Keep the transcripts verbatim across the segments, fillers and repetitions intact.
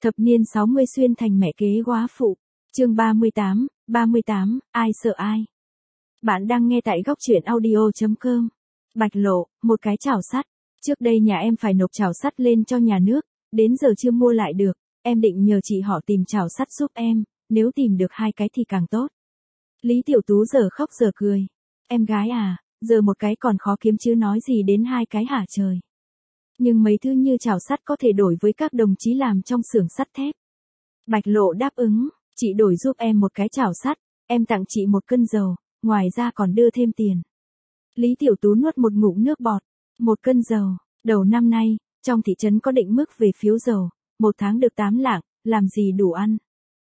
Thập niên sáu mươi xuyên thành mẹ kế góa phụ. Chương ba mươi tám, ba mươi tám, ai sợ ai? Bạn đang nghe tại góc truyện audio chấm com. Bạch Lộ, một cái chảo sắt. Trước đây nhà em phải nộp chảo sắt lên cho nhà nước, đến giờ chưa mua lại được, em định nhờ chị họ tìm chảo sắt giúp em, nếu tìm được hai cái thì càng tốt. Lý Tiểu Tú giờ khóc giờ cười. Em gái à, giờ một cái còn khó kiếm chứ nói gì đến hai cái hả trời. Nhưng mấy thứ như chảo sắt có thể đổi với các đồng chí làm trong xưởng sắt thép. Bạch Lộ đáp ứng, chị đổi giúp em một cái chảo sắt, em tặng chị một cân dầu, ngoài ra còn đưa thêm tiền. Lý Tiểu Tú nuốt một ngụm nước bọt, một cân dầu, đầu năm nay, trong thị trấn có định mức về phiếu dầu, một tháng được tám lạng, làm gì đủ ăn.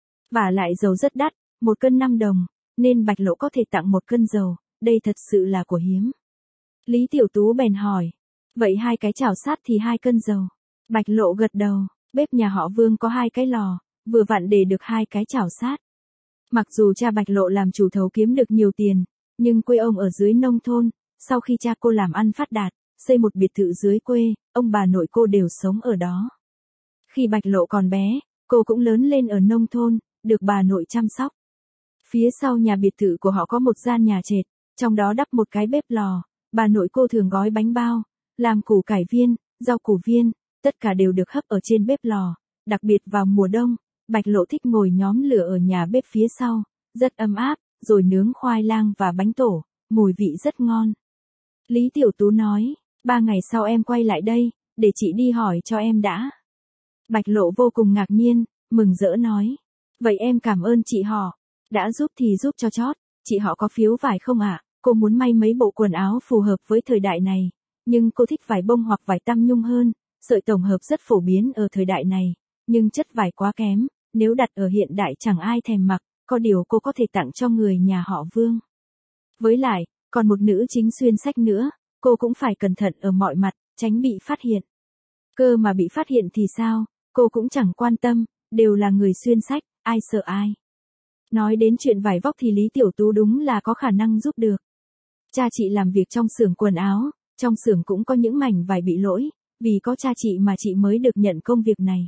Và lại dầu rất đắt, một cân năm đồng, nên Bạch Lộ có thể tặng một cân dầu, đây thật sự là của hiếm. Lý Tiểu Tú bèn hỏi, vậy hai cái chảo sắt thì hai cân dầu. Bạch Lộ gật đầu, bếp nhà họ Vương có hai cái lò, vừa vặn để được hai cái chảo sắt. Mặc dù cha Bạch Lộ làm chủ thầu kiếm được nhiều tiền, nhưng quê ông ở dưới nông thôn, sau khi cha cô làm ăn phát đạt, xây một biệt thự dưới quê, ông bà nội cô đều sống ở đó. Khi Bạch Lộ còn bé, cô cũng lớn lên ở nông thôn, được bà nội chăm sóc. Phía sau nhà biệt thự của họ có một gian nhà trệt, trong đó đắp một cái bếp lò, bà nội cô thường gói bánh bao, làm củ cải viên, rau củ viên, tất cả đều được hấp ở trên bếp lò, đặc biệt vào mùa đông, Bạch Lộ thích ngồi nhóm lửa ở nhà bếp phía sau, rất ấm áp, rồi nướng khoai lang và bánh tổ, mùi vị rất ngon. Lý Tiểu Tú nói, ba ngày sau em quay lại đây, để chị đi hỏi cho em đã. Bạch Lộ vô cùng ngạc nhiên, mừng rỡ nói, vậy em cảm ơn chị họ, đã giúp thì giúp cho chót, chị họ có phiếu vải không ạ? Cô muốn may mấy bộ quần áo phù hợp với thời đại này, nhưng cô thích vải bông hoặc vải tăm nhung hơn, sợi tổng hợp rất phổ biến ở thời đại này, nhưng chất vải quá kém, nếu đặt ở hiện đại chẳng ai thèm mặc, có điều cô có thể tặng cho người nhà họ Vương. Với lại, còn một nữ chính xuyên sách nữa, cô cũng phải cẩn thận ở mọi mặt, tránh bị phát hiện. Cơ mà bị phát hiện thì sao, cô cũng chẳng quan tâm, đều là người xuyên sách, ai sợ ai. Nói đến chuyện vải vóc thì Lý Tiểu Tú đúng là có khả năng giúp được. Cha chị làm việc trong xưởng quần áo, trong xưởng cũng có những mảnh vải bị lỗi, vì có cha chị mà chị mới được nhận công việc này.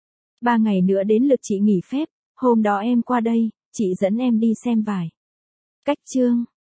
Ba ngày nữa đến lượt chị nghỉ phép, hôm đó em qua đây, chị dẫn em đi xem vải. Cách chương